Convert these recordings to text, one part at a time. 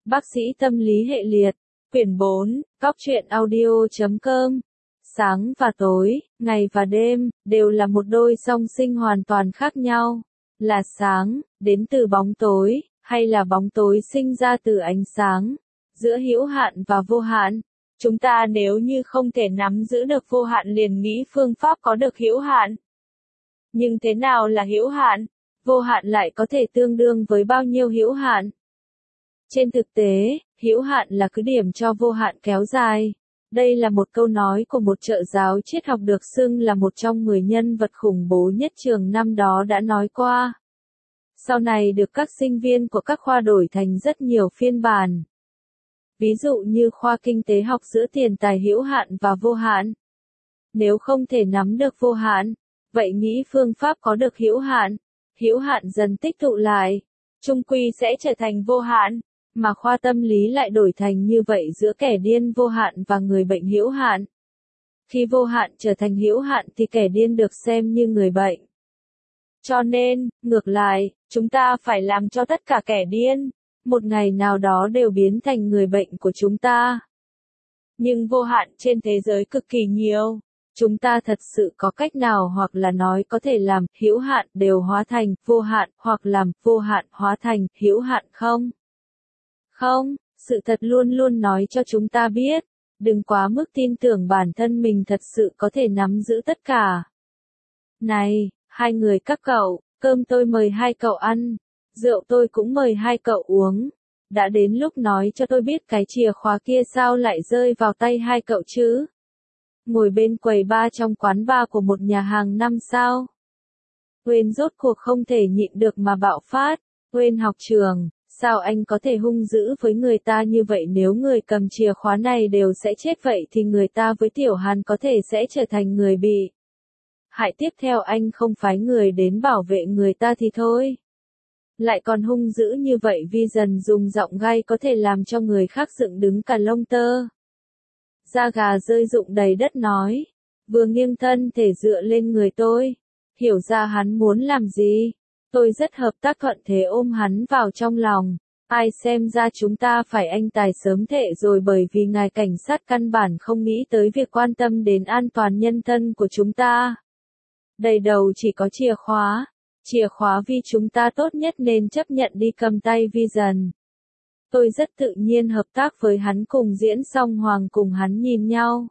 Bác sĩ tâm lý hệ liệt, quyển 4, Cóc truyện audio.com. Sáng và tối, ngày và đêm, đều là một đôi song sinh hoàn toàn khác nhau. Là sáng, đến từ bóng tối, hay là bóng tối sinh ra từ ánh sáng. Giữa hữu hạn và vô hạn, chúng ta nếu như không thể nắm giữ được vô hạn liền nghĩ phương pháp có được hữu hạn. Nhưng thế nào là hữu hạn? Vô hạn lại có thể tương đương với bao nhiêu hữu hạn? Trên thực tế, hữu hạn là cứ điểm cho vô hạn kéo dài. Đây là một câu nói của một trợ giáo triết học được xưng là một trong 10 nhân vật khủng bố nhất trường năm đó đã nói qua. Sau này được các sinh viên của các khoa đổi thành rất nhiều phiên bản. Ví dụ như khoa kinh tế học giữa tiền tài hữu hạn và vô hạn. Nếu không thể nắm được vô hạn, vậy nghĩ phương pháp có được hữu hạn dần tích tụ lại, chung quy sẽ trở thành vô hạn. Mà khoa tâm lý lại đổi thành như vậy giữa kẻ điên vô hạn và người bệnh hữu hạn. Khi vô hạn trở thành hữu hạn thì kẻ điên được xem như người bệnh. Cho nên, ngược lại, chúng ta phải làm cho tất cả kẻ điên, một ngày nào đó đều biến thành người bệnh của chúng ta. Nhưng vô hạn trên thế giới cực kỳ nhiều. Chúng ta thật sự có cách nào hoặc là nói có thể làm hữu hạn đều hóa thành vô hạn hoặc làm vô hạn hóa thành hữu hạn không? Không, sự thật luôn luôn nói cho chúng ta biết, đừng quá mức tin tưởng bản thân mình thật sự có thể nắm giữ tất cả. Này, hai người các cậu, cơm tôi mời hai cậu ăn, rượu tôi cũng mời hai cậu uống. Đã đến lúc nói cho tôi biết cái chìa khóa kia sao lại rơi vào tay hai cậu chứ? Ngồi bên quầy bar trong quán bar của một nhà hàng 5 sao. Quên rốt cuộc không thể nhịn được mà bạo phát. Quên học trường. Sao anh có thể hung dữ với người ta như vậy? Nếu người cầm chìa khóa này đều sẽ chết vậy thì người ta với Tiểu Hàn có thể sẽ trở thành người bị hại tiếp theo. Anh không phái người đến bảo vệ người ta thì thôi. Lại còn hung dữ như vậy. Vi dần dùng giọng gay có thể làm cho người khác dựng đứng cả lông tơ. Da gà rơi rụng đầy đất nói. Vừa nghiêng thân thể dựa lên người tôi. Hiểu ra hắn muốn làm gì. Tôi rất hợp tác thuận thế ôm hắn vào trong lòng. Ai xem ra chúng ta phải anh tài sớm thệ rồi, bởi vì ngài cảnh sát căn bản không nghĩ tới việc quan tâm đến an toàn nhân thân của chúng ta. Đầy đầu chỉ có chìa khóa vì chúng ta tốt nhất nên chấp nhận đi cầm tay Vi dần. Tôi rất tự nhiên hợp tác với hắn. Cùng diễn xong Hoàng cùng hắn nhìn nhau.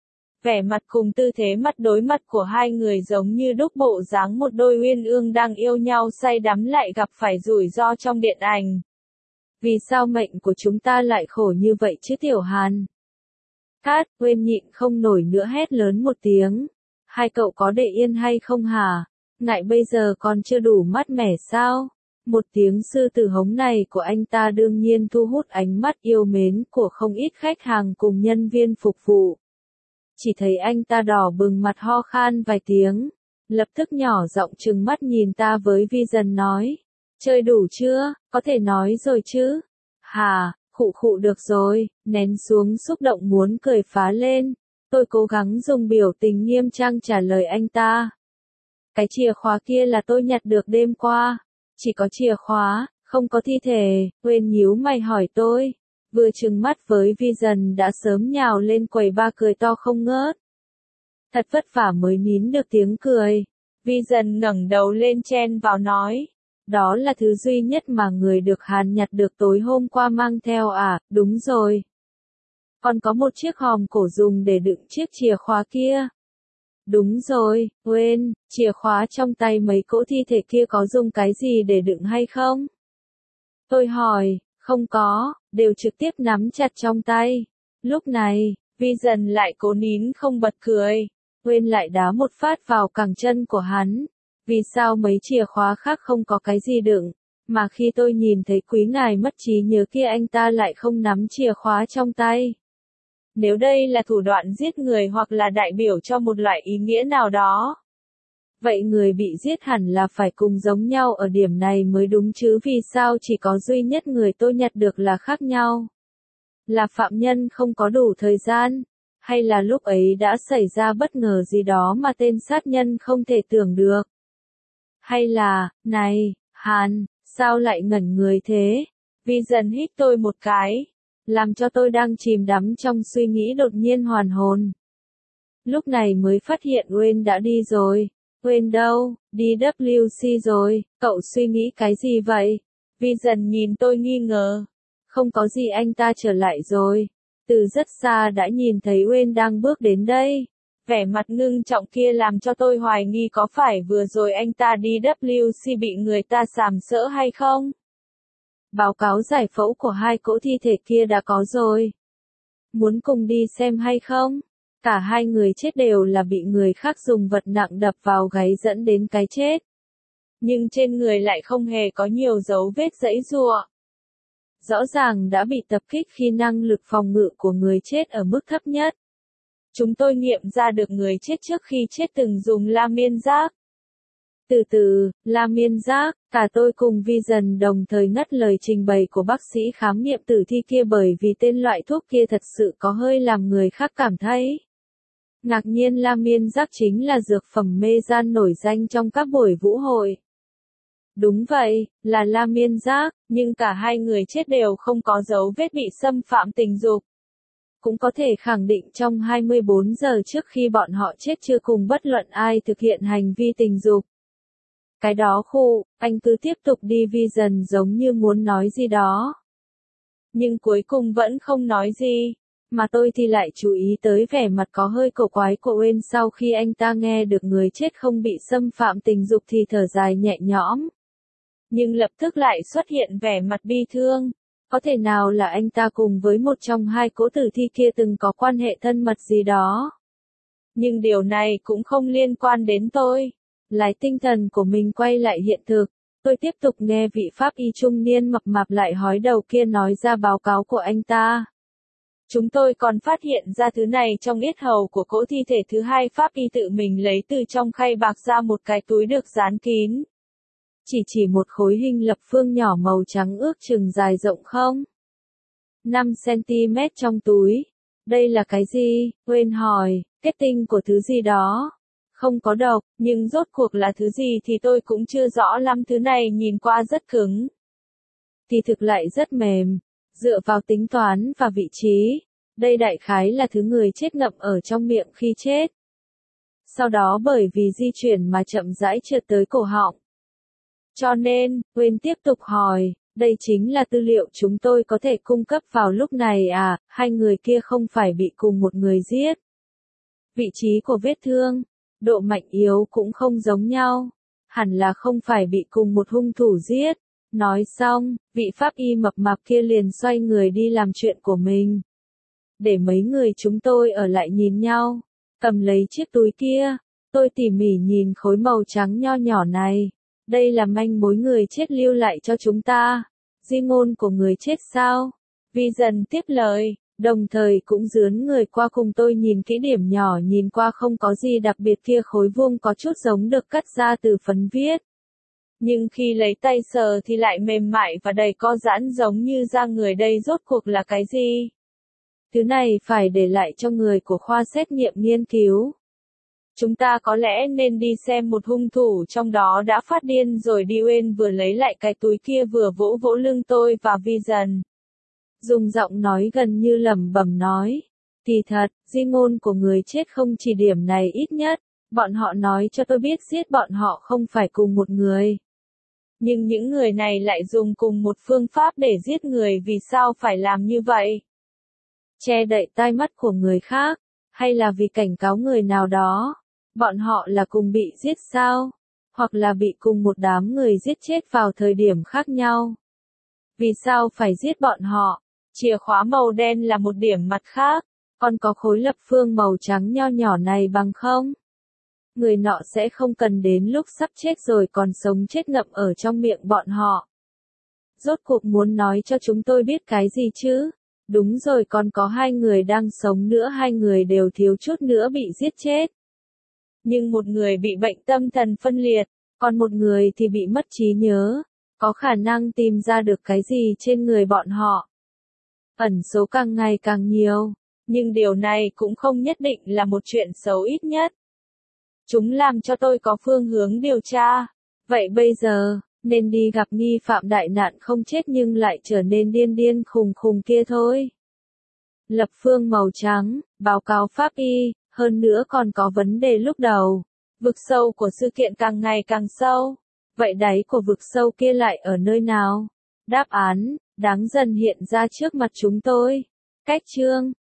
Vẻ mặt cùng tư thế mặt đối mặt của hai người giống như đúc bộ dáng một đôi uyên ương đang yêu nhau say đắm lại gặp phải rủi ro trong điện ảnh. Vì sao mệnh của chúng ta lại khổ như vậy chứ Tiểu Hàn? Cát, quên nhịn không nổi nữa hét lớn một tiếng. Hai cậu có để yên hay không hả? Ngại bây giờ còn chưa đủ mát mẻ sao? Một tiếng sư tử hống này của anh ta đương nhiên thu hút ánh mắt yêu mến của không ít khách hàng cùng nhân viên phục vụ. Chỉ thấy anh ta đỏ bừng mặt ho khan vài tiếng, lập tức nhỏ giọng trừng mắt nhìn ta với Vi dần nói. Chơi đủ chưa, có thể nói rồi chứ? Hà, khụ khụ được rồi, nén xuống xúc động muốn cười phá lên. Tôi cố gắng dùng biểu tình nghiêm trang trả lời anh ta. Cái chìa khóa kia là tôi nhặt được đêm qua. Chỉ có chìa khóa, không có thi thể. Quên nhíu mày hỏi tôi. Vừa trừng mắt với Vi dần đã sớm nhào lên quầy bar cười to không ngớt. Thật vất vả mới nín được tiếng cười. Vi dần ngẩng đầu lên chen vào nói. Đó là thứ duy nhất mà người được Hàn nhặt được tối hôm qua mang theo à? Đúng rồi. Còn có một chiếc hòm cổ dùng để đựng chiếc chìa khóa kia. Đúng rồi, quên, chìa khóa trong tay mấy cỗ thi thể kia có dùng cái gì để đựng hay không? Tôi hỏi. Không có, đều trực tiếp nắm chặt trong tay. Lúc này, Vi dần lại cố nín không bật cười. Quên lại đá một phát vào cẳng chân của hắn. Vì sao mấy chìa khóa khác không có cái gì đựng, mà khi tôi nhìn thấy quý ngài mất trí nhớ kia anh ta lại không nắm chìa khóa trong tay? Nếu đây là thủ đoạn giết người hoặc là đại biểu cho một loại ý nghĩa nào đó, vậy người bị giết hẳn là phải cùng giống nhau ở điểm này mới đúng chứ. Vì sao chỉ có duy nhất người tôi nhặt được là khác nhau? Là phạm nhân không có đủ thời gian? Hay là lúc ấy đã xảy ra bất ngờ gì đó mà tên sát nhân không thể tưởng được? Hay là, này, Hàn, sao lại ngẩn người thế? Vi dần hít tôi một cái, làm cho tôi đang chìm đắm trong suy nghĩ đột nhiên hoàn hồn. Lúc này mới phát hiện Wayne đã đi rồi. Wayne đâu? Đi WC rồi, cậu suy nghĩ cái gì vậy? Vi dần nhìn tôi nghi ngờ. Không có gì, anh ta trở lại rồi. Từ rất xa đã nhìn thấy Wayne đang bước đến đây. Vẻ mặt ngưng trọng kia làm cho tôi hoài nghi có phải vừa rồi anh ta đi WC bị người ta sàm sỡ hay không? Báo cáo giải phẫu của hai cỗ thi thể kia đã có rồi. Muốn cùng đi xem hay không? Cả hai người chết đều là bị người khác dùng vật nặng đập vào gáy dẫn đến cái chết. Nhưng trên người lại không hề có nhiều dấu vết giãy giụa. Rõ ràng đã bị tập kích khi năng lực phòng ngự của người chết ở mức thấp nhất. Chúng tôi nghiệm ra được người chết trước khi chết từng dùng la miên giác. Từ từ, la miên giác, cả tôi cùng Vi dần đồng thời ngắt lời trình bày của bác sĩ khám nghiệm tử thi kia bởi vì tên loại thuốc kia thật sự có hơi làm người khác cảm thấy. Ngạc nhiên la miên giác chính là dược phẩm mê gian nổi danh trong các buổi vũ hội. Đúng vậy, là la miên giác, nhưng cả hai người chết đều không có dấu vết bị xâm phạm tình dục. Cũng có thể khẳng định trong 24 giờ trước khi bọn họ chết chưa cùng bất luận ai thực hiện hành vi tình dục. Cái đó khu, anh cứ tiếp tục đi. Vi dần giống như muốn nói gì đó. Nhưng cuối cùng vẫn không nói gì. Mà tôi thì lại chú ý tới vẻ mặt có hơi cổ quái của Wayne sau khi anh ta nghe được người chết không bị xâm phạm tình dục thì thở dài nhẹ nhõm. Nhưng lập tức lại xuất hiện vẻ mặt bi thương. Có thể nào là anh ta cùng với một trong hai cỗ tử thi kia từng có quan hệ thân mật gì đó. Nhưng điều này cũng không liên quan đến tôi. Lái tinh thần của mình quay lại hiện thực. Tôi tiếp tục nghe vị pháp y trung niên mập mạp lại hói đầu kia nói ra báo cáo của anh ta. Chúng tôi còn phát hiện ra thứ này trong yết hầu của cỗ thi thể thứ hai. Pháp y tự mình lấy từ trong khay bạc ra một cái túi được dán kín. Chỉ một khối hình lập phương nhỏ màu trắng ước chừng dài rộng 5 cm trong túi. Đây là cái gì? Wayne hỏi, kết tinh của thứ gì đó. Không có độc, nhưng rốt cuộc là thứ gì thì tôi cũng chưa rõ lắm. Thứ này nhìn qua rất cứng. Thì thực lại rất mềm. Dựa vào tính toán và vị trí, đây đại khái là thứ người chết ngậm ở trong miệng khi chết. Sau đó bởi vì di chuyển mà chậm rãi trượt tới cổ họng. Cho nên, Wayne tiếp tục hỏi, đây chính là tư liệu chúng tôi có thể cung cấp vào lúc này à? Hai người kia không phải bị cùng một người giết. Vị trí của vết thương, độ mạnh yếu cũng không giống nhau. Hẳn là không phải bị cùng một hung thủ giết. Nói xong, vị pháp y mập mạp kia liền xoay người đi làm chuyện của mình. Để mấy người chúng tôi ở lại nhìn nhau, cầm lấy chiếc túi kia, tôi tỉ mỉ nhìn khối màu trắng nho nhỏ này. Đây là manh mối người chết lưu lại cho chúng ta. Di ngôn của người chết sao? Vi dần tiếp lời, đồng thời cũng dướn người qua cùng tôi nhìn kỹ điểm nhỏ nhìn qua không có gì đặc biệt kia. Khối vuông có chút giống được cắt ra từ phấn viết. Nhưng khi lấy tay sờ thì lại mềm mại và đầy co giãn giống như da người. Đây rốt cuộc là cái gì? Thứ này phải để lại cho người của khoa xét nghiệm nghiên cứu. Chúng ta có lẽ nên đi xem một hung thủ trong đó đã phát điên rồi đi. Wayne vừa lấy lại cái túi kia vừa vỗ vỗ lưng tôi và Vi dần. Dùng giọng nói gần như lẩm bẩm nói. Kỳ thật, di ngôn của người chết không chỉ điểm này ít nhất. Bọn họ nói cho tôi biết giết bọn họ không phải cùng một người. Nhưng những người này lại dùng cùng một phương pháp để giết người. Vì sao phải làm như vậy? Che đậy tai mắt của người khác, hay là vì cảnh cáo người nào đó? Bọn họ là cùng bị giết sao? Hoặc là bị cùng một đám người giết chết vào thời điểm khác nhau? Vì sao phải giết bọn họ? Chìa khóa màu đen là một điểm mặt khác, còn có khối lập phương màu trắng nho nhỏ này bằng không? Người nọ sẽ không cần đến lúc sắp chết rồi còn sống chết ngậm ở trong miệng bọn họ. Rốt cuộc muốn nói cho chúng tôi biết cái gì chứ? Đúng rồi, còn có hai người đang sống nữa. Hai người đều thiếu chút nữa bị giết chết. Nhưng một người bị bệnh tâm thần phân liệt, còn một người thì bị mất trí nhớ. Có khả năng tìm ra được cái gì trên người bọn họ. Ẩn số càng ngày càng nhiều, nhưng điều này cũng không nhất định là một chuyện xấu, ít nhất chúng làm cho tôi có phương hướng điều tra. Vậy bây giờ, nên đi gặp nghi phạm đại nạn không chết nhưng lại trở nên điên điên khùng khùng kia thôi. Lập phương màu trắng, báo cáo pháp y, hơn nữa còn có vấn đề lúc đầu. Vực sâu của sự kiện càng ngày càng sâu. Vậy đáy của vực sâu kia lại ở nơi nào? Đáp án, đáng dần hiện ra trước mặt chúng tôi. Cách chương